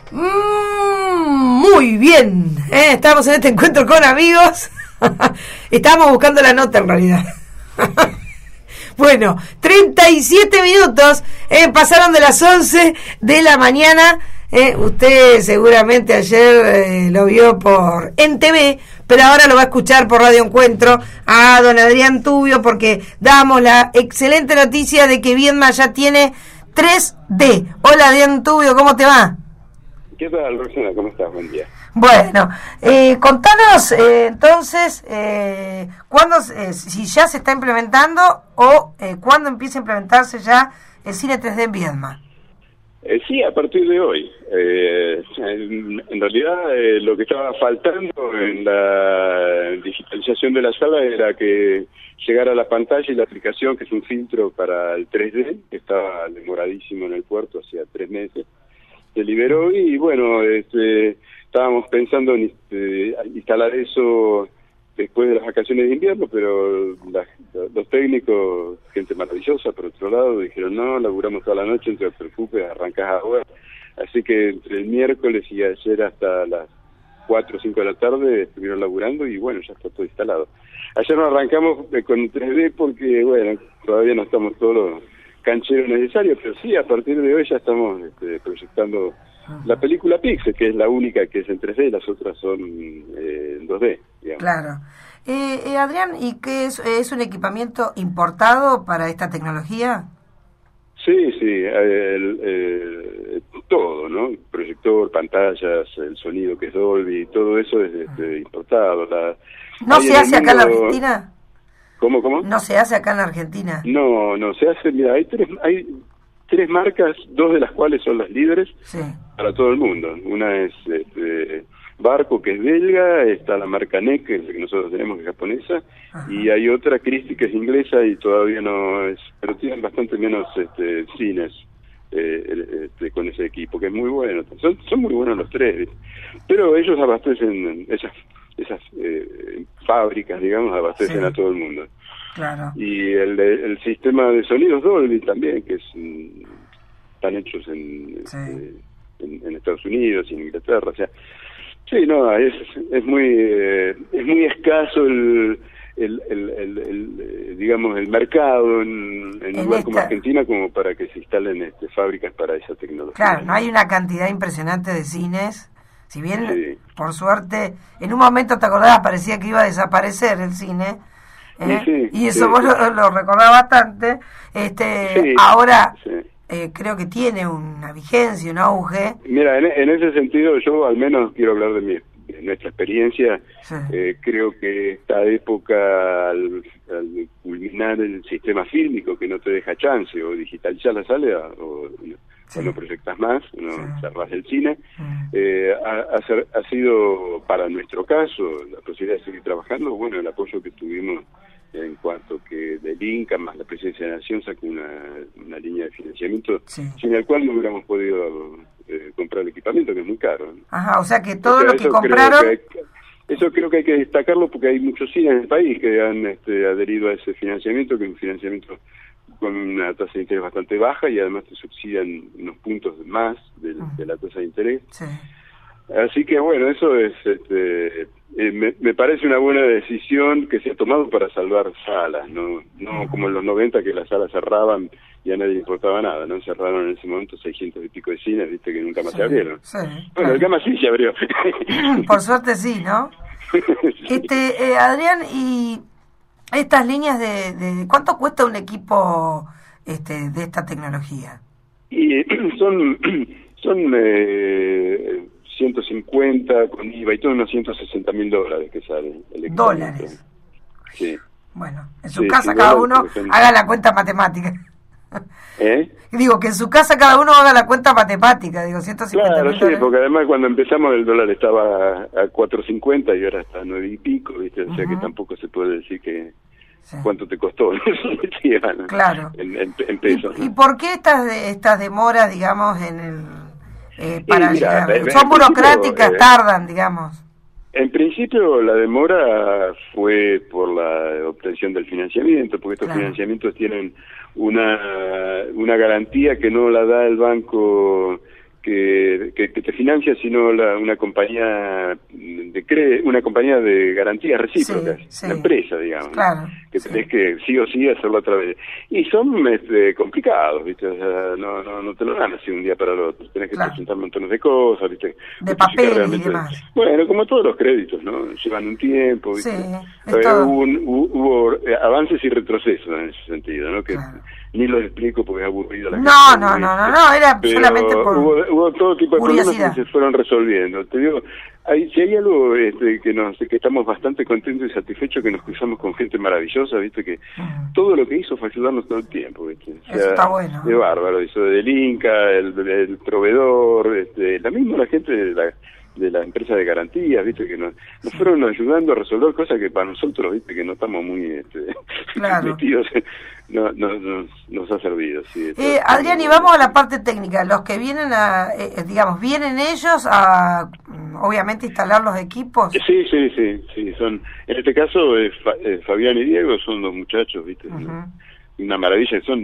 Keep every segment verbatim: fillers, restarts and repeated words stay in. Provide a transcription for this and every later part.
Mm, muy bien, ¿eh? Estamos en este encuentro con amigos. Estábamos buscando la nota en realidad. Bueno, treinta y siete minutos eh, pasaron de las once de la mañana. Eh, usted seguramente ayer eh, lo vio por en T V, pero ahora lo va a escuchar por Radio Encuentro a don Adrián Tubio, porque damos la excelente noticia de que Viedma ya tiene tres D. Hola Adrián Tubio, ¿cómo te va? ¿Qué tal, Roxana? ¿Cómo estás? Buen día. Bueno, eh, contanos eh, entonces, eh, ¿cuándo, eh, si ya se está implementando o eh, cuándo empieza a implementarse ya el cine tres D en Viedma? Eh, sí, a partir de hoy. Eh, en, en realidad, eh, lo que estaba faltando en la digitalización de la sala era que llegara a la pantalla y la aplicación, que es un filtro para el tres D, que estaba demoradísimo en el puerto hacía tres meses. Se liberó y, bueno, este, estábamos pensando en este, instalar eso después de las vacaciones de invierno, pero la, los técnicos, gente maravillosa, por otro lado, dijeron, no, laburamos toda la noche, no te preocupes, arrancás ahora. Así que entre el miércoles y ayer hasta las cuatro o cinco de la tarde estuvieron laburando y, bueno, ya está todo instalado. Ayer no arrancamos con tres D porque, bueno, todavía no estamos todos los cancheros necesarios, pero sí, a partir de hoy ya estamos este, proyectando la película Pixel, que es la única que es en tres D, las otras son eh, en dos D, digamos. Claro. Eh, eh, Adrián, ¿y qué es, es un equipamiento importado para esta tecnología? Sí, sí, el, el, todo, ¿no? Proyector, pantallas, el sonido que es Dolby, todo eso es este, importado. La, ¿No se hace acá en la Argentina? ¿Cómo, cómo? ¿No se hace acá en la Argentina? No, no, se hace, mira, hay tres, hay tres marcas, dos de las cuales son las líderes sí. para todo el mundo. Una es este, Barco, que es belga, está la marca N E C, que es la que nosotros tenemos, que es japonesa, ajá, y hay otra, Christie, que es inglesa y todavía no es, pero tienen bastante menos este, cines eh, este, con ese equipo, que es muy bueno. Son, son muy buenos los tres, pero ellos abastecen esas esas eh, fábricas, digamos, abastecen sí. a todo el mundo. Claro. Y el, el sistema de sonidos Dolby también, que es, están hechos en, sí. eh, en, en Estados Unidos y en Inglaterra, o sea, sí, no, es, es muy eh, es muy escaso el, el, el, el, el digamos, el mercado en, en un lugar esta... como Argentina como para que se instalen este, fábricas para esa tecnología. Claro, no hay una cantidad impresionante de cines. Si bien, sí. por suerte, en un momento, ¿te acordabas? Parecía que iba a desaparecer el cine, ¿eh? sí, y eso sí, vos sí. Lo, lo recordás bastante. Este, sí, ahora sí. Eh, creo que tiene una vigencia, un auge. Mira, en, en ese sentido, yo al menos quiero hablar de, mi, de nuestra experiencia. Sí. Eh, creo que esta época, al, al culminar el sistema fílmico, que no te deja chance, o digitalizar la sala, o... Sí. no proyectas más, no sí. cerrás el cine, sí. eh, ha, ha, ha sido para nuestro caso la posibilidad de seguir trabajando, bueno, el apoyo que tuvimos en cuanto que del Inca más la Presidencia de la Nación sacó una, una línea de financiamiento sí. sin el cual no hubiéramos podido eh, comprar el equipamiento, que es muy caro, ¿no? Ajá, o sea que todo o sea, lo que compraron... Creo que hay, eso creo que hay que destacarlo porque hay muchos cines en el país que han este, adherido a ese financiamiento, que es un financiamiento con una tasa de interés bastante baja y además te subsidian unos puntos más de, de la tasa de interés. Sí. Así que bueno, eso es, este, eh, me, me parece una buena decisión que se ha tomado para salvar salas, no no uh-huh. como en los noventa que las salas cerraban y a nadie le importaba nada, ¿no? Cerraron en ese momento seiscientos y pico de cines, viste que nunca más sí. se abrieron. Sí, bueno, claro. El Gama sí se abrió. Por suerte sí, ¿no? sí. Este, eh, Adrián, y... estas líneas de, de ¿cuánto cuesta un equipo este de esta tecnología? Y son son eh, ciento cincuenta con I V A y todo, unos ciento sesenta mil dólares que sale el dólares. Sí. Bueno, en su sí, casa cada uno son... haga la cuenta matemática. ¿Eh? Digo que en su casa cada uno haga la cuenta matemática, digo ciento cincuenta claro, mil sí, porque además cuando empezamos el dólar estaba a cuatro cincuenta y ahora está a nueve y pico, ¿viste? O sea uh-huh. que tampoco se puede decir que sí. cuánto te costó, claro. en, en, en pesos. ¿Y, ¿no? ¿Y por qué estas estas demoras, digamos, en el eh, para mira, llegar? Son burocráticas, eh, tardan, digamos. En principio la demora fue por la obtención del financiamiento, porque estos claro. financiamientos tienen una una garantía que no la da el banco que, que, que te financia, sino la, una compañía de cre una compañía de garantías recíprocas, sí, sí. Una empresa, digamos, claro, que tenés sí. que sí o sí hacerlo a través. Y son este, complicados, ¿viste? O sea, no, no, no te lo dan así un día para el otro. Tenés que claro. presentar montones de cosas, ¿viste? De papel y demás. Bueno, como todos los créditos, ¿no? Llevan un tiempo, ¿viste? Sí, eh, hubo, un, hubo avances y retrocesos en ese sentido, ¿no? Que claro. ni lo explico porque es aburrido la no, gente. No, no, no, no, era pero solamente por hubo, hubo todo tipo de curiosidad. problemas que se fueron resolviendo. Te digo, hay, si hay algo este, que nos que estamos bastante contentos y satisfechos, que nos cruzamos con gente maravillosa, ¿viste? Que uh-huh. todo lo que hizo fue ayudarnos todo el tiempo, ¿viste? O sea, eso está bueno. De bárbaro, hizo del Inca, el, el proveedor, este, la misma la gente de la de la empresa de garantías, viste, que nos, nos fueron ayudando a resolver cosas que para nosotros, viste, que no estamos muy este, claro. metidos, no, no, no, nos ha servido. Sí, eh, Adrián, y vamos a la parte técnica. Los que vienen a, eh, digamos, vienen ellos a, obviamente, instalar los equipos. Sí, sí, sí, sí, son, en este caso, eh, Fa, eh, Fabián y Diego son dos muchachos, viste, uh-huh. una, una maravilla, son...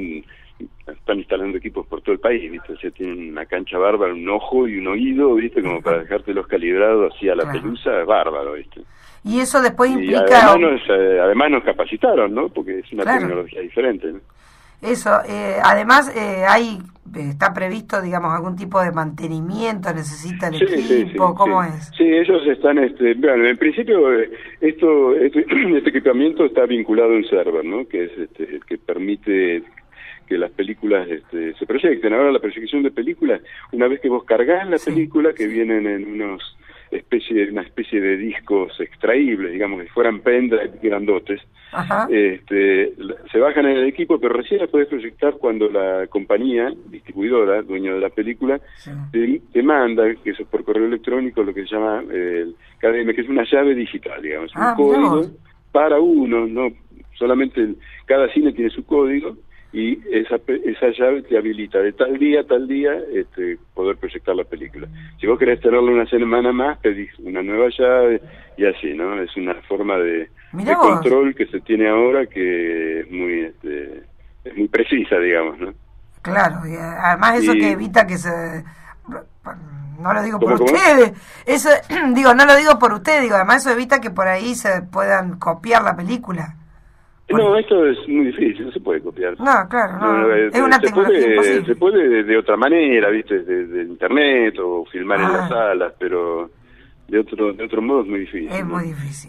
están instalando equipos por todo el país, ¿viste? O sea, tienen una cancha bárbara, un ojo y un oído, ¿viste? Como para dejártelos calibrados así a la claro. pelusa, es bárbaro, ¿viste? Y eso después y implica... Además nos, eh, además nos capacitaron, ¿no? Porque es una claro. tecnología diferente, ¿no? Eso, eh, además eh, hay, está previsto, digamos, algún tipo de mantenimiento, necesita el sí, equipo, sí, sí, ¿cómo sí. es? Sí, ellos están, este, bueno, en principio eh, esto, este, este equipamiento está vinculado a un server, ¿no? Que es este, el que permite que las películas este, se proyecten. Ahora la proyección de películas, una vez que vos cargás la sí. película, que vienen en unos especie, una especie de discos extraíbles, digamos, que fueran pendrive grandotes, Ajá. este, se bajan en el equipo, pero recién las podés proyectar cuando la compañía distribuidora, dueño de la película, sí. te, te manda, que eso es por correo electrónico, lo que se llama eh, el K D M, que es una llave digital, digamos, ah, un código para uno, no solamente el, cada cine tiene su código, y esa esa llave te habilita de tal día a tal día este, poder proyectar la película. Si vos querés tenerla una semana más, pedís una nueva llave y así, ¿no? Es una forma de, de control que se tiene ahora que es muy este, es muy precisa, digamos, ¿no? Claro, y además eso y, que evita que se... No lo digo por ¿cómo, ustedes, cómo? Eso, digo, no lo digo por ustedes, digo, además eso evita que por ahí se puedan copiar la película. No, esto es muy difícil, no se puede copiar. No, claro, no, no es una se tecnología puede, imposible. Se puede de, de otra manera, ¿viste? De, de internet o filmar ah. en las salas, pero de otro de otro modo es muy difícil. Es ¿no? muy difícil.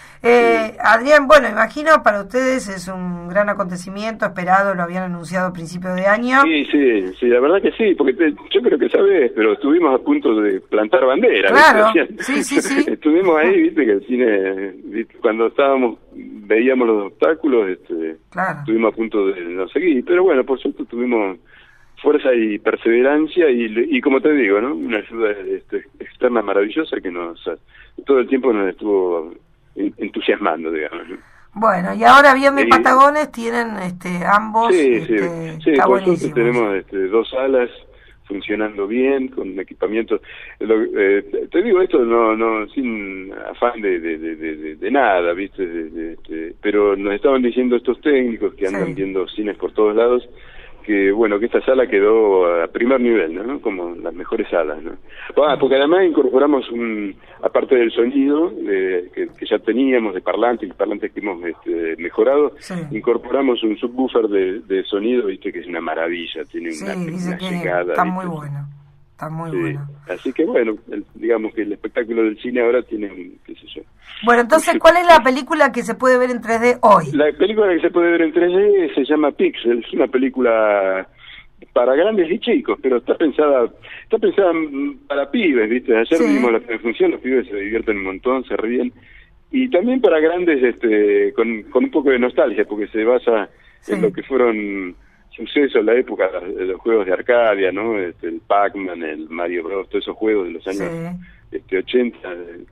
Eh, sí. Adrián, bueno, imagino para ustedes es un gran acontecimiento, esperado, lo habían anunciado a principios de año. Sí, sí, sí, la verdad que sí, porque te, yo creo que sabés, pero estuvimos a punto de plantar bandera. Claro, sí, sí, sí. Estuvimos ahí, viste, que el cine, ¿viste? Cuando estábamos, veíamos los obstáculos, este, claro. estuvimos a punto de no seguir, pero bueno, por suerte tuvimos fuerza y perseverancia y, y como te digo, ¿no? Una ayuda este, externa maravillosa que nos, todo el tiempo nos estuvo entusiasmando, digamos, ¿no? Bueno, y ahora Viernes Patagones tienen este ambos sí, este, sí, sí, está por buenísimo. suerte tenemos este, dos salas funcionando bien, con equipamiento. Lo, eh, te digo esto no no sin afán de de, de, de, de nada, ¿viste? De, de, de, pero nos estaban diciendo estos técnicos que andan sí. viendo cines por todos lados, que bueno, que esta sala quedó a primer nivel, ¿no? Como las mejores salas, ¿no? Ah, porque además incorporamos un, aparte del sonido eh, que, que ya teníamos de parlantes, y parlantes que hemos este, mejorado, sí. incorporamos un subwoofer de, de sonido, viste, que es una maravilla, tiene sí, una, dice una que llegada. Está ¿viste? muy bueno. Está muy sí. bueno. Así que bueno, el, digamos que el espectáculo del cine ahora tiene un, qué sé yo. Bueno, entonces, ¿cuál es la película que se puede ver en tres D hoy? La película que se puede ver en tres D se llama Pixel, es una película para grandes y chicos, pero está pensada está pensada para pibes, ¿viste? Ayer sí. vimos la función, los pibes se divierten un montón, se ríen, y también para grandes este con, con un poco de nostalgia, porque se basa sí. en lo que fueron sucesos en la época de los juegos de Arcadia, ¿no? Este, el Pac-Man, el Mario Bros, todos esos juegos de los años sí. este, ochenta,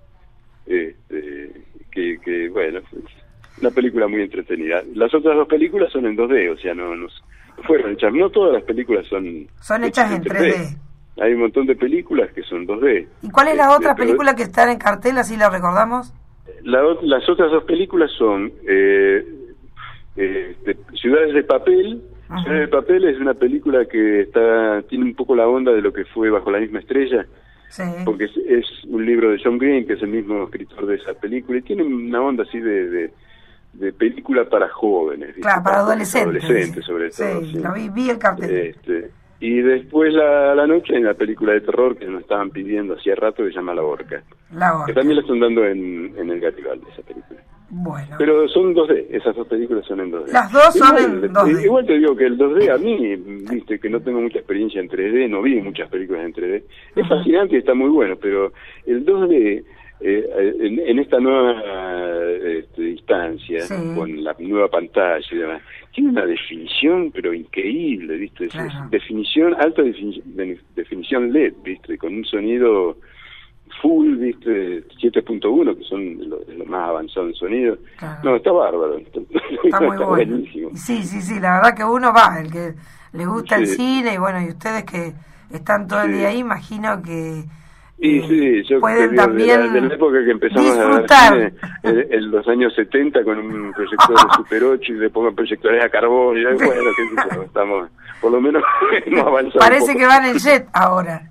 este, que, que, bueno, es una película muy entretenida. Las otras dos películas son en dos D, o sea, no, no fueron hechas, no todas las películas son... Son hechas, hechas en tres D. tres D. Hay un montón de películas que son dos D. ¿Y cuál es la este, otra película que están en cartel, así la recordamos? La, las otras dos películas son... Eh, Eh, de Ciudades de Papel Ciudad de Papel es una película que está tiene un poco la onda de lo que fue Bajo la misma estrella, sí. porque es, es un libro de John Green, que es el mismo escritor de esa película, y tiene una onda así de... de de película para jóvenes, ¿viste? Claro, para adolescentes, adolescentes sobre todo. Sí, sí. Lo vi, vi el cartel. Este, y después la, la noche en la película de terror que nos estaban pidiendo hacía rato, que se llama La Horca. La Horca. Que también la están dando en, en el Garibaldi, esa película. Bueno. Pero son dos D, esas dos películas son en dos D. Las dos son igual, en dos D. Igual te digo que el dos D a mí, viste, que no tengo mucha experiencia en tres D, no vi muchas películas en tres D. Es uh-huh. fascinante y está muy bueno, pero el dos D... Eh, en, en esta nueva este, instancia, sí. con la nueva pantalla y demás, tiene una definición pero increíble, ¿viste? Claro. Es definición, alta defini de, definición L E D, ¿viste? Con un sonido full, ¿viste? siete punto uno, que son lo, lo más avanzado en sonido. Claro. No, está bárbaro. Está, está muy está bueno. Buenísimo. Sí, sí, sí, la verdad que uno va, el que le gusta sí. el cine, y bueno, y ustedes que están todo el sí. día ahí, imagino que Y sí, yo pueden digo, también de, la, de la época que empezamos disfrutar. a ver cine, en, en los años setenta con un proyector de Super ocho y le pongan proyectores a carbón y bueno, qué sé yo, estamos, por lo menos hemos avanzado. Parece que van en jet ahora.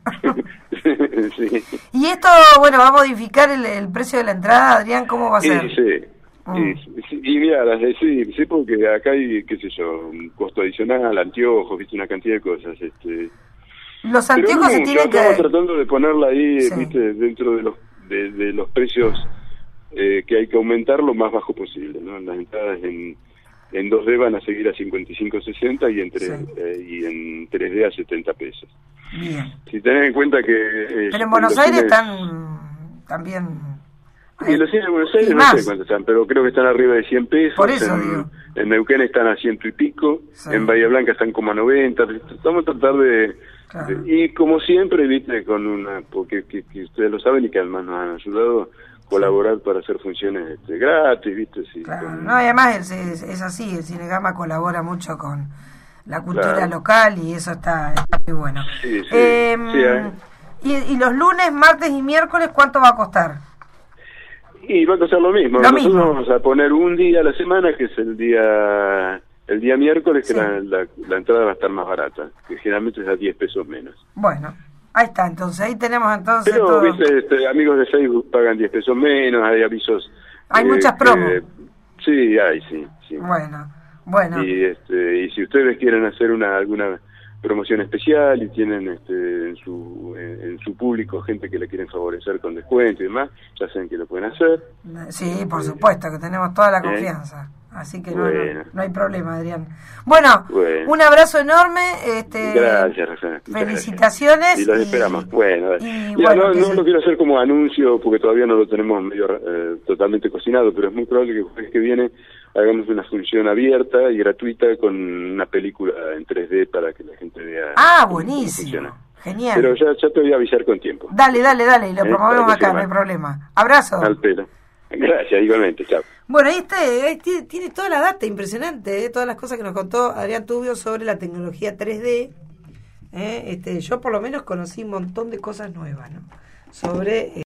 Sí. Y esto, bueno, va a modificar el, el precio de la entrada, Adrián, ¿cómo va a ser? Sí, sí. Mm. Y, y mira, sí, sí, porque acá hay, qué sé yo, un costo adicional, anteojos, viste, una cantidad de cosas, este... Los anteojos no, se tienen que... Estamos tratando de ponerla ahí, sí. viste, dentro de los de, de los precios eh, que hay que aumentar lo más bajo posible, ¿no? Las entradas en, en dos D van a seguir a cincuenta y cinco sesenta y en tres, sí. eh, y en tres D a setenta pesos. Bien. Si tenés en cuenta que... Eh, pero en Buenos Aires cines... están también... Y los cines de Buenos Aires no sé cuánto están, pero creo que están arriba de cien pesos. Por eso en, digo. En Neuquén están a ciento y pico, sí. En Bahía Blanca están como a noventa. Estamos a tratar de... Claro. Y como siempre, viste, con una, porque que, que ustedes lo saben y que además nos han ayudado, colaborar sí. para hacer funciones este, gratis, viste. Sí, claro. con... No, y además es, es, es así, el Cinegama colabora mucho con la cultura claro. local y eso está, está muy bueno. Sí, sí, eh, sí, eh. y, y los lunes, martes y miércoles, ¿cuánto va a costar? Y va a costar lo mismo. Lo Nosotros mismo. vamos a poner un día a la semana, que es el día... El día miércoles, que sí. la, la, la entrada va a estar más barata, que generalmente es a diez pesos menos. Bueno, ahí está, entonces, ahí tenemos entonces Pero, todo... viste, este, amigos de Facebook pagan diez pesos menos, hay avisos... Hay eh, muchas promos. Que, sí, hay, sí, sí. Bueno, bueno. Y, este, y si ustedes quieren hacer una alguna promoción especial y tienen este, en su en, en su público gente que le quieren favorecer con descuento y demás, ya saben que lo pueden hacer. Sí, por supuesto, que tenemos toda la ¿Eh? confianza. Así que no, bueno. no, no hay problema, Adrián. Bueno, bueno, un abrazo enorme. Este, gracias, Rafael. Felicitaciones. Gracias. Y los y, esperamos. Bueno, y, Mira, bueno no, no se... lo quiero hacer como anuncio porque todavía no lo tenemos medio eh, totalmente cocinado, pero es muy probable que el jueves que viene hagamos una función abierta y gratuita con una película en tres D para que la gente vea. Ah, buenísimo. Genial. Pero ya, ya te voy a avisar con tiempo. Dale, dale, dale, y lo ¿Eh? promovemos acá, no hay problema. Abrazo. Al pelo. Gracias, igualmente, chao. Bueno, ahí está, ahí tiene, tiene toda la data impresionante, ¿eh? Todas las cosas que nos contó Adrián Tubio sobre la tecnología tres D. ¿eh? Este, yo por lo menos conocí un montón de cosas nuevas, ¿no? Sobre... Eh,